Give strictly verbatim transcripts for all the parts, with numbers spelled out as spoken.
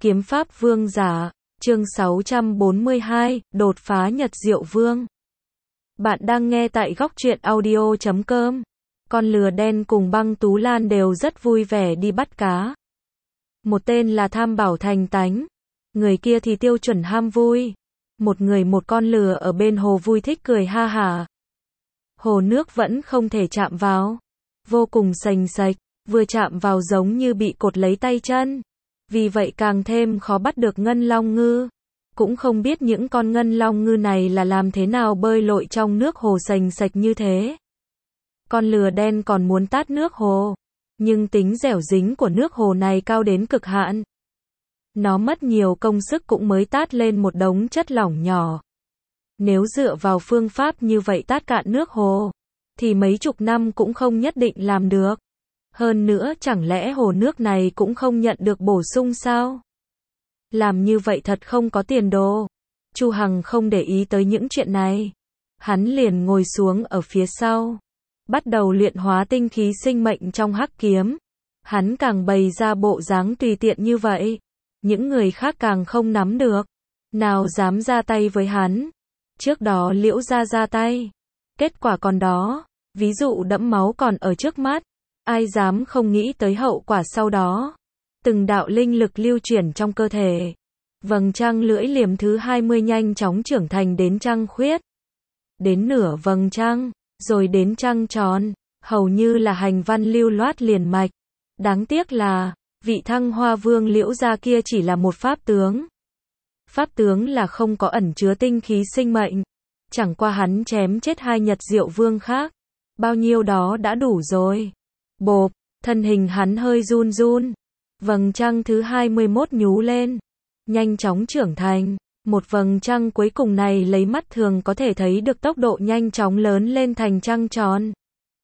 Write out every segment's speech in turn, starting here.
Kiếm pháp vương giả, chương sáu trăm bốn mươi hai, đột phá Nhật Diệu Vương. Bạn đang nghe tại góc truyện audio chấm com. Con lừa đen cùng Băng Tú Lan đều rất vui vẻ đi bắt cá. Một tên là tham bảo thành tánh, người kia thì tiêu chuẩn ham vui. Một người một con lừa ở bên hồ vui thích cười ha hả. Hồ nước vẫn không thể chạm vào, vô cùng sành sạch, vừa chạm vào giống như bị cột lấy tay chân. Vì vậy càng thêm khó bắt được ngân long ngư. Cũng không biết những con ngân long ngư này là làm thế nào bơi lội trong nước hồ sành sạch như thế. Con lừa đen còn muốn tát nước hồ, nhưng tính dẻo dính của nước hồ này cao đến cực hạn. Nó mất nhiều công sức cũng mới tát lên một đống chất lỏng nhỏ. Nếu dựa vào phương pháp như vậy tát cạn nước hồ, thì mấy chục năm cũng không nhất định làm được. Hơn nữa chẳng lẽ hồ nước này cũng không nhận được bổ sung sao? Làm như vậy thật không có tiền đồ. Chu Hằng không để ý tới những chuyện này. Hắn liền ngồi xuống ở phía sau, bắt đầu luyện hóa tinh khí sinh mệnh trong hắc kiếm. Hắn càng bày ra bộ dáng tùy tiện như vậy, những người khác càng không nắm được, nào dám ra tay với hắn. Trước đó Liễu gia ra tay, kết quả còn đó, ví dụ đẫm máu còn ở trước mắt. Ai dám không nghĩ tới hậu quả sau đó. Từng đạo linh lực lưu chuyển trong cơ thể. Vầng trăng lưỡi liềm thứ hai mươi nhanh chóng trưởng thành đến trăng khuyết. Đến nửa vầng trăng, rồi đến trăng tròn, hầu như là hành văn lưu loát liền mạch. Đáng tiếc là, vị Thăng Hoa Vương Liễu gia kia chỉ là một pháp tướng. Pháp tướng là không có ẩn chứa tinh khí sinh mệnh. Chẳng qua hắn chém chết hai Nhật Diệu Vương khác. Bao nhiêu đó đã đủ rồi. Bộp, thân hình hắn hơi run run. Vầng trăng thứ hai mươi mốt nhú lên, nhanh chóng trưởng thành. Một vầng trăng cuối cùng này lấy mắt thường có thể thấy được tốc độ nhanh chóng lớn lên thành trăng tròn.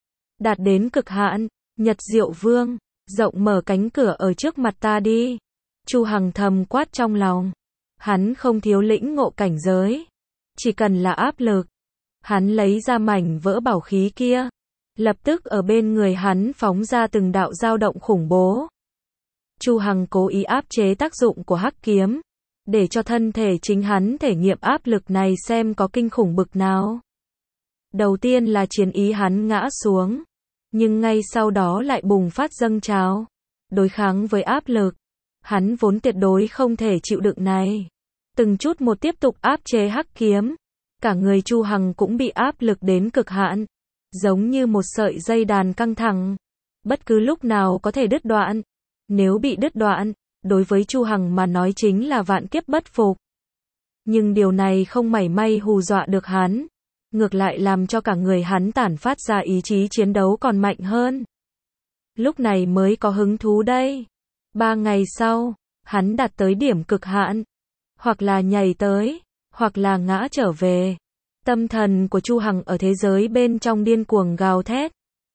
Đạt đến cực hạn, Nhật Diệu Vương, rộng mở cánh cửa ở trước mặt ta đi. Chu Hằng thầm quát trong lòng. Hắn không thiếu lĩnh ngộ cảnh giới, chỉ cần là áp lực. Hắn lấy ra mảnh vỡ bảo khí kia. Lập tức ở bên người hắn phóng ra từng đạo dao động khủng bố. Chu Hằng cố ý áp chế tác dụng của hắc kiếm, để cho thân thể chính hắn thể nghiệm áp lực này xem có kinh khủng bực nào. Đầu tiên là chiến ý hắn ngã xuống, nhưng ngay sau đó lại bùng phát dâng trào, đối kháng với áp lực. Hắn vốn tuyệt đối không thể chịu đựng này. Từng chút một tiếp tục áp chế hắc kiếm. Cả người Chu Hằng cũng bị áp lực đến cực hạn. Giống như một sợi dây đàn căng thẳng, bất cứ lúc nào có thể đứt đoạn. Nếu bị đứt đoạn, đối với Chu Hằng mà nói chính là vạn kiếp bất phục. Nhưng điều này không mảy may hù dọa được hắn, ngược lại làm cho cả người hắn tản phát ra ý chí chiến đấu còn mạnh hơn. Lúc này mới có hứng thú đây. Ba ngày sau, hắn đạt tới điểm cực hạn, hoặc là nhảy tới, hoặc là ngã trở về. Tâm thần của Chu Hằng ở thế giới bên trong điên cuồng gào thét.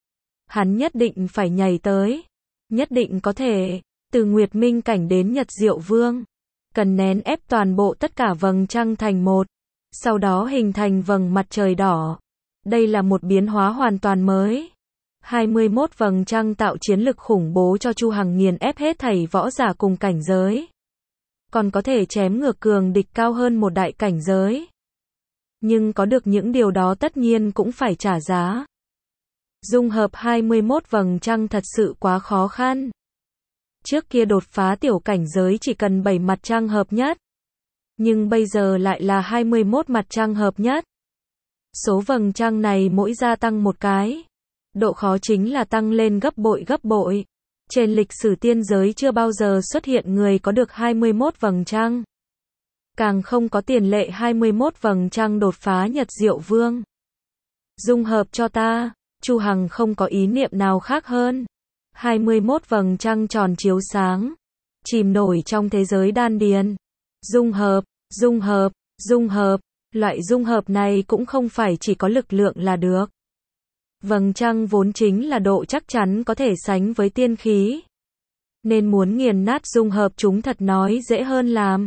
Hắn nhất định phải nhảy tới, nhất định có thể, từ Nguyệt Minh cảnh đến Nhật Diệu Vương, cần nén ép toàn bộ tất cả vầng trăng thành một, sau đó hình thành vầng mặt trời đỏ. Đây là một biến hóa hoàn toàn mới. hai mươi mốt vầng trăng tạo chiến lực khủng bố cho Chu Hằng nghiền ép hết thảy võ giả cùng cảnh giới. Còn có thể chém ngược cường địch cao hơn một đại cảnh giới. Nhưng có được những điều đó tất nhiên cũng phải trả giá. Dung hợp hai mươi mốt vầng trăng thật sự quá khó khăn. Trước kia đột phá tiểu cảnh giới chỉ cần bảy mặt trăng hợp nhất. Nhưng bây giờ lại là hai mươi mốt mặt trăng hợp nhất. Số vầng trăng này mỗi gia tăng một cái. Độ khó chính là tăng lên gấp bội gấp bội. Trên lịch sử tiên giới chưa bao giờ xuất hiện người có được hai mươi mốt vầng trăng. Càng không có tiền lệ hai mươi mốt vầng trăng đột phá Nhật Diệu Vương. Dung hợp cho ta. Chu Hằng không có ý niệm nào khác hơn. hai mươi mốt vầng trăng tròn chiếu sáng, chìm nổi trong thế giới đan điền. Dung hợp, dung hợp, dung hợp. Loại dung hợp này cũng không phải chỉ có lực lượng là được. Vầng trăng vốn chính là độ chắc chắn có thể sánh với tiên khí. Nên muốn nghiền nát dung hợp chúng thật nói dễ hơn làm.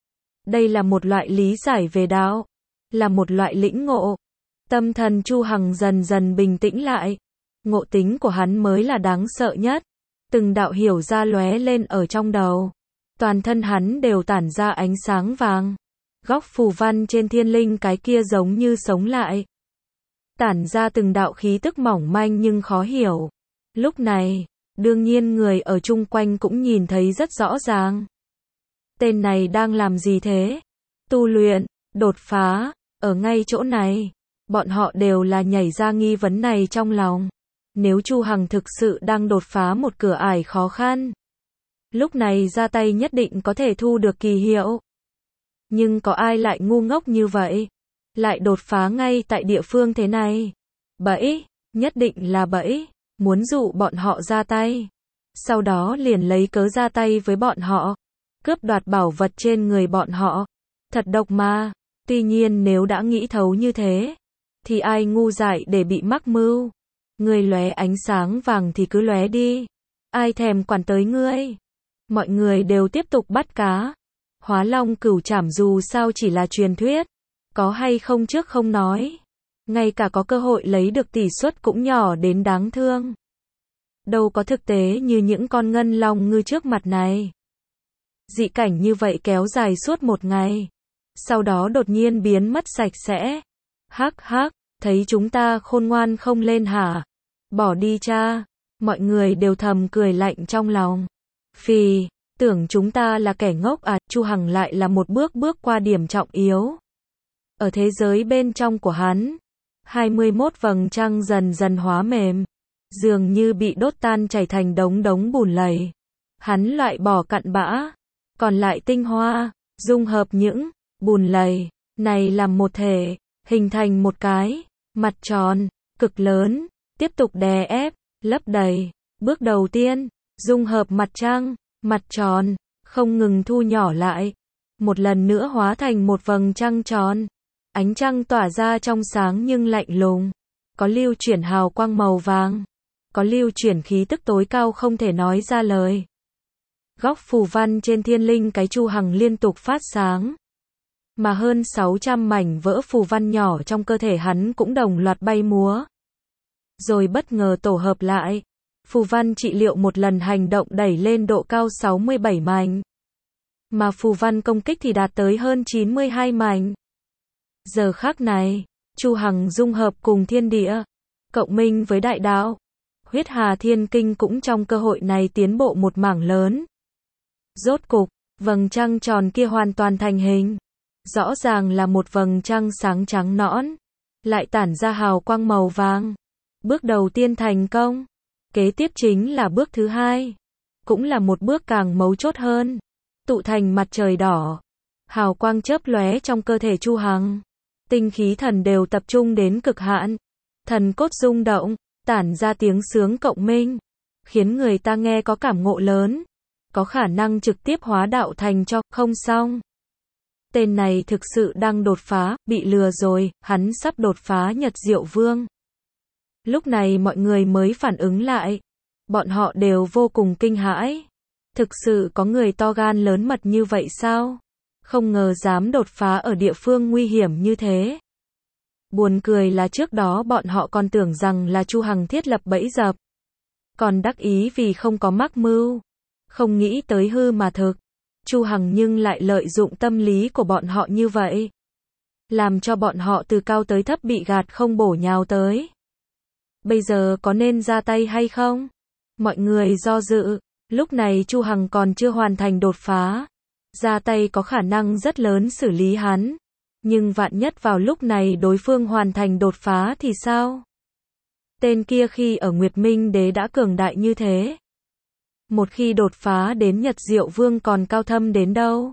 Đây là một loại lý giải về đạo, là một loại lĩnh ngộ. Tâm thần Chu Hằng dần dần bình tĩnh lại. Ngộ tính của hắn mới là đáng sợ nhất. Từng đạo hiểu ra lóe lên ở trong đầu. Toàn thân hắn đều tản ra ánh sáng vàng. Góc phù văn trên thiên linh cái kia giống như sống lại. Tản ra từng đạo khí tức mỏng manh nhưng khó hiểu. Lúc này, đương nhiên người ở chung quanh cũng nhìn thấy rất rõ ràng. Tên này đang làm gì thế? Tu luyện, đột phá, ở ngay chỗ này. Bọn họ đều là nhảy ra nghi vấn này trong lòng. Nếu Chu Hằng thực sự đang đột phá một cửa ải khó khăn, lúc này ra tay nhất định có thể thu được kỳ hiệu. Nhưng có ai lại ngu ngốc như vậy? Lại đột phá ngay tại địa phương thế này? Bẫy, nhất định là bẫy, muốn dụ bọn họ ra tay. Sau đó liền lấy cớ ra tay với bọn họ, cướp đoạt bảo vật trên người bọn họ. Thật độc mà, tuy nhiên nếu đã nghĩ thấu như thế, thì ai ngu dại để bị mắc mưu. Ngươi lóe ánh sáng vàng thì cứ lóe đi. Ai thèm quản tới ngươi. Mọi người đều tiếp tục bắt cá. Hóa long cửu trảm dù sao chỉ là truyền thuyết. Có hay không trước không nói. Ngay cả có cơ hội lấy được tỷ suất cũng nhỏ đến đáng thương. Đâu có thực tế như những con ngân long ngư trước mặt này. Dị cảnh như vậy kéo dài suốt một ngày. Sau đó đột nhiên biến mất sạch sẽ. Hắc hắc, thấy chúng ta khôn ngoan không lên hả? Bỏ đi cha. Mọi người đều thầm cười lạnh trong lòng. Phì, tưởng chúng ta là kẻ ngốc à? Chu Hằng lại là một bước bước qua điểm trọng yếu. Ở thế giới bên trong của hắn, hai mươi mốt vầng trăng dần dần hóa mềm, dường như bị đốt tan chảy thành đống đống bùn lầy. Hắn loại bỏ cặn bã, còn lại tinh hoa, dung hợp những bùn lầy này làm một thể, hình thành một cái mặt tròn cực lớn, tiếp tục đè ép, lấp đầy. Bước đầu tiên, dung hợp mặt trăng, mặt tròn, không ngừng thu nhỏ lại, một lần nữa hóa thành một vầng trăng tròn. Ánh trăng tỏa ra trong sáng nhưng lạnh lùng, có lưu chuyển hào quang màu vàng, có lưu chuyển khí tức tối cao không thể nói ra lời. Góc phù văn trên thiên linh cái Chu Hằng liên tục phát sáng, mà hơn sáu trăm mảnh vỡ phù văn nhỏ trong cơ thể hắn cũng đồng loạt bay múa, rồi bất ngờ tổ hợp lại. Phù văn trị liệu một lần hành động đẩy lên độ cao sáu mươi bảy mảnh, mà phù văn công kích thì đạt tới hơn chín mươi hai mảnh. Giờ khắc này, Chu Hằng dung hợp cùng thiên địa, cộng minh với đại đạo. Huyết Hà Thiên Kinh cũng trong cơ hội này tiến bộ một mảng lớn. Rốt cục, vầng trăng tròn kia hoàn toàn thành hình. Rõ ràng là một vầng trăng sáng trắng nõn, lại tản ra hào quang màu vàng. Bước đầu tiên thành công. Kế tiếp chính là bước thứ hai, cũng là một bước càng mấu chốt hơn. Tụ thành mặt trời đỏ, hào quang chớp lóe trong cơ thể Chu Hằng. Tinh khí thần đều tập trung đến cực hạn, thần cốt rung động, tản ra tiếng sướng cộng minh, khiến người ta nghe có cảm ngộ lớn, có khả năng trực tiếp hóa đạo thành cho. Không xong, tên này thực sự đang đột phá, bị lừa rồi, hắn sắp đột phá Nhật Diệu Vương. Lúc này mọi người mới phản ứng lại, bọn họ đều vô cùng kinh hãi. Thực sự có người to gan lớn mật như vậy sao? Không ngờ dám đột phá ở địa phương nguy hiểm như thế. Buồn cười là trước đó bọn họ còn tưởng rằng là Chu Hằng thiết lập bẫy dập, còn đắc ý vì không có mắc mưu, không nghĩ tới hư mà thực. Chu Hằng nhưng lại lợi dụng tâm lý của bọn họ như vậy, làm cho bọn họ từ cao tới thấp bị gạt không bổ nhào tới. Bây giờ có nên ra tay hay không? Mọi người do dự, lúc này Chu Hằng còn chưa hoàn thành đột phá. Ra tay có khả năng rất lớn xử lý hắn. Nhưng vạn nhất vào lúc này đối phương hoàn thành đột phá thì sao? Tên kia khi ở Nguyệt Minh Đế đã cường đại như thế. Một khi đột phá đến Nhật Diệu Vương còn cao thâm đến đâu?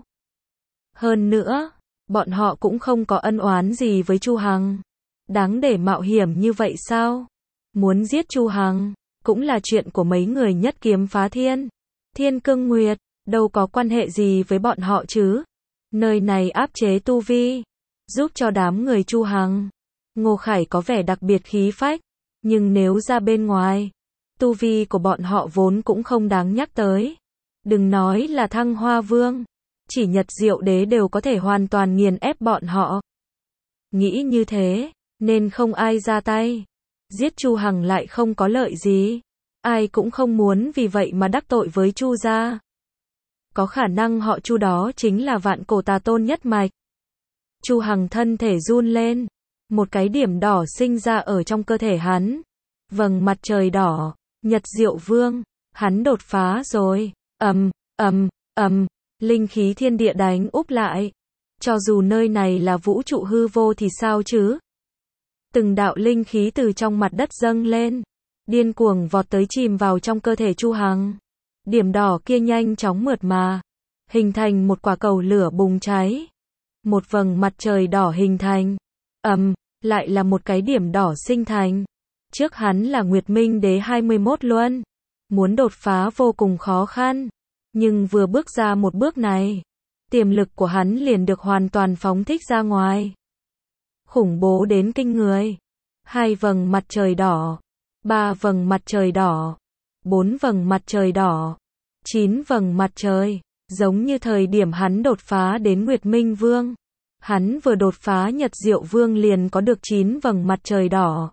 Hơn nữa, bọn họ cũng không có ân oán gì với Chu Hằng. Đáng để mạo hiểm như vậy sao? Muốn giết Chu Hằng, cũng là chuyện của mấy người nhất kiếm phá thiên. Thiên Cương Nguyệt, đâu có quan hệ gì với bọn họ chứ? Nơi này áp chế tu vi, giúp cho đám người Chu Hằng. Ngô Khải có vẻ đặc biệt khí phách, nhưng nếu ra bên ngoài, tu vi của bọn họ vốn cũng không đáng nhắc tới. Đừng nói là Thăng Hoa Vương, chỉ Nhật Diệu Đế đều có thể hoàn toàn nghiền ép bọn họ. Nghĩ như thế, nên không ai ra tay. Giết Chu Hằng lại không có lợi gì. Ai cũng không muốn vì vậy mà đắc tội với Chu gia. có khả năng họ Chu đó chính là vạn cổ tà tôn nhất mạch. Chu Hằng thân thể run lên, một cái điểm đỏ sinh ra ở trong cơ thể hắn. Vầng mặt trời đỏ, Nhật Diệu Vương, hắn đột phá rồi. Ầm, ầm, ầm, linh khí thiên địa đánh úp lại. Cho dù nơi này là vũ trụ hư vô thì sao chứ? Từng đạo linh khí từ trong mặt đất dâng lên, điên cuồng vọt tới chìm vào trong cơ thể Chu Hằng. Điểm đỏ kia nhanh chóng mượt mà, hình thành một quả cầu lửa bùng cháy. Một vầng mặt trời đỏ hình thành. Ầm, lại là một cái điểm đỏ sinh thành. Trước hắn là Nguyệt Minh Đế hai mươi mốt luân, muốn đột phá vô cùng khó khăn, nhưng vừa bước ra một bước này, tiềm lực của hắn liền được hoàn toàn phóng thích ra ngoài. Khủng bố đến kinh người. Hai vầng mặt trời đỏ, ba vầng mặt trời đỏ, bốn vầng mặt trời đỏ, chín vầng mặt trời, giống như thời điểm hắn đột phá đến Nguyệt Minh Vương. Hắn vừa đột phá Nhật Diệu Vương liền có được chín vầng mặt trời đỏ.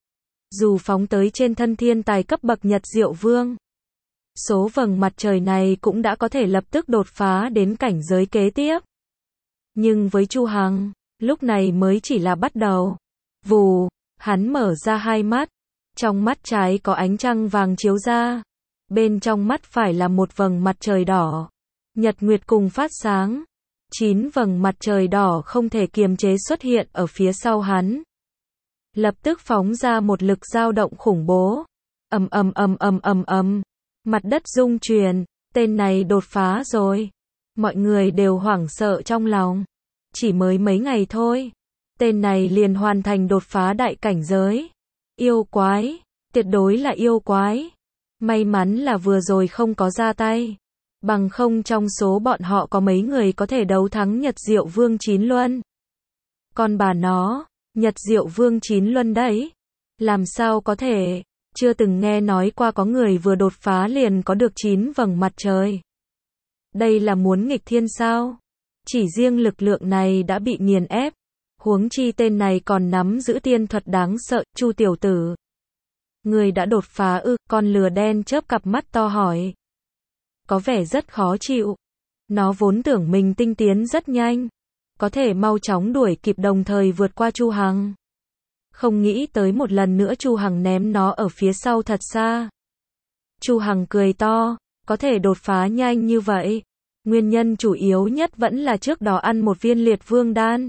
Dù phóng tới trên thân thiên tài cấp bậc Nhật Diệu Vương, số vầng mặt trời này cũng đã có thể lập tức đột phá đến cảnh giới kế tiếp. Nhưng với Chu Hằng, lúc này mới chỉ là bắt đầu. Vù, hắn mở ra hai mắt, trong mắt trái có ánh trăng vàng chiếu ra, bên trong mắt phải là một vầng mặt trời đỏ. Nhật nguyệt cùng phát sáng, chín vầng mặt trời đỏ không thể kiềm chế xuất hiện ở phía sau hắn. Lập tức phóng ra một lực dao động khủng bố. Ầm ầm ầm ầm ầm ầm, mặt đất rung chuyển, tên này đột phá rồi. Mọi người đều hoảng sợ trong lòng. Chỉ mới mấy ngày thôi, tên này liền hoàn thành đột phá đại cảnh giới. Yêu quái, tuyệt đối là yêu quái. May mắn là vừa rồi không có ra tay, bằng không trong số bọn họ có mấy người có thể đấu thắng Nhật Diệu Vương chín luân. Còn bà nó, Nhật Diệu Vương chín luân đấy, làm sao có thể, chưa từng nghe nói qua có người vừa đột phá liền có được chín vầng mặt trời. Đây là muốn nghịch thiên sao? Chỉ riêng lực lượng này đã bị nghiền ép, huống chi tên này còn nắm giữ tiên thuật đáng sợ. Chu tiểu tử, người đã đột phá ư? Con lừa đen chớp cặp mắt to hỏi. Có vẻ rất khó chịu. Nó vốn tưởng mình tinh tiến rất nhanh, có thể mau chóng đuổi kịp đồng thời vượt qua Chu Hằng. Không nghĩ tới một lần nữa Chu Hằng ném nó ở phía sau thật xa. Chu Hằng cười to, có thể đột phá nhanh như vậy, nguyên nhân chủ yếu nhất vẫn là trước đó ăn một viên liệt vương đan.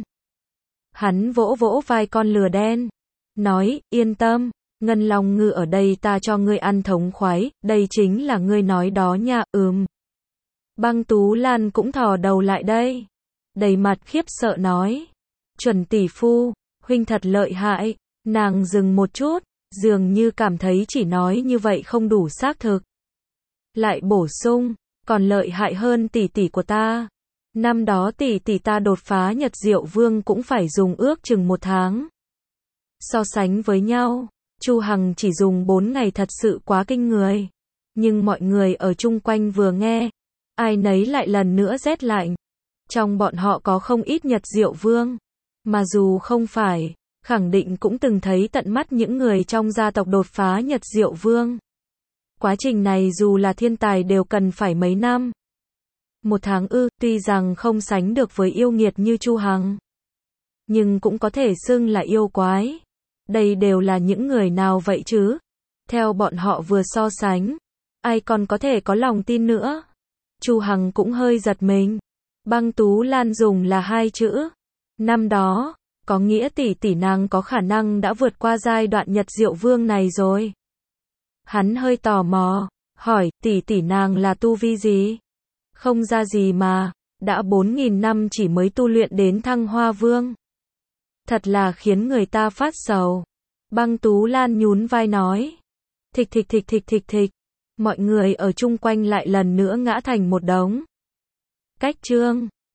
Hắn vỗ vỗ vai con lừa đen, nói, yên tâm, Ngân Long Ngư ở đây ta cho ngươi ăn thống khoái, đây chính là ngươi nói đó nha. Ừm. Băng Tú Lan cũng thò đầu lại đây, đầy mặt khiếp sợ nói, Chuẩn tỷ phu, huynh thật lợi hại. Nàng dừng một chút, dường như cảm thấy chỉ nói như vậy không đủ xác thực. Lại bổ sung, còn lợi hại hơn tỷ tỷ của ta. Năm đó tỷ tỷ ta đột phá Nhật Diệu Vương cũng phải dùng ước chừng một tháng. So sánh với nhau, Chu Hằng chỉ dùng bốn ngày thật sự quá kinh người. Nhưng mọi người ở chung quanh vừa nghe, ai nấy lại lần nữa rét lạnh. Trong bọn họ có không ít Nhật Diệu Vương, mà dù không phải, khẳng định cũng từng thấy tận mắt những người trong gia tộc đột phá Nhật Diệu Vương. Quá trình này dù là thiên tài đều cần phải mấy năm. Một tháng ư, tuy rằng không sánh được với yêu nghiệt như Chu Hằng, nhưng cũng có thể xưng là yêu quái. Đây đều là những người nào vậy chứ? Theo bọn họ vừa so sánh, ai còn có thể có lòng tin nữa? Chu Hằng cũng hơi giật mình. Băng Tú Lan dùng là hai chữ. Năm đó, có nghĩa tỷ tỷ nàng có khả năng đã vượt qua giai đoạn Nhật Diệu Vương này rồi. Hắn hơi tò mò, hỏi, tỷ tỷ nàng là tu vi gì? Không ra gì mà, đã bốn nghìn năm chỉ mới tu luyện đến Thăng Hoa Vương. Thật là khiến người ta phát sầu. Băng Tú Lan nhún vai nói. Thịch thịch thịch thịch thịch thịch. Mọi người ở chung quanh lại lần nữa ngã thành một đống. Cách chương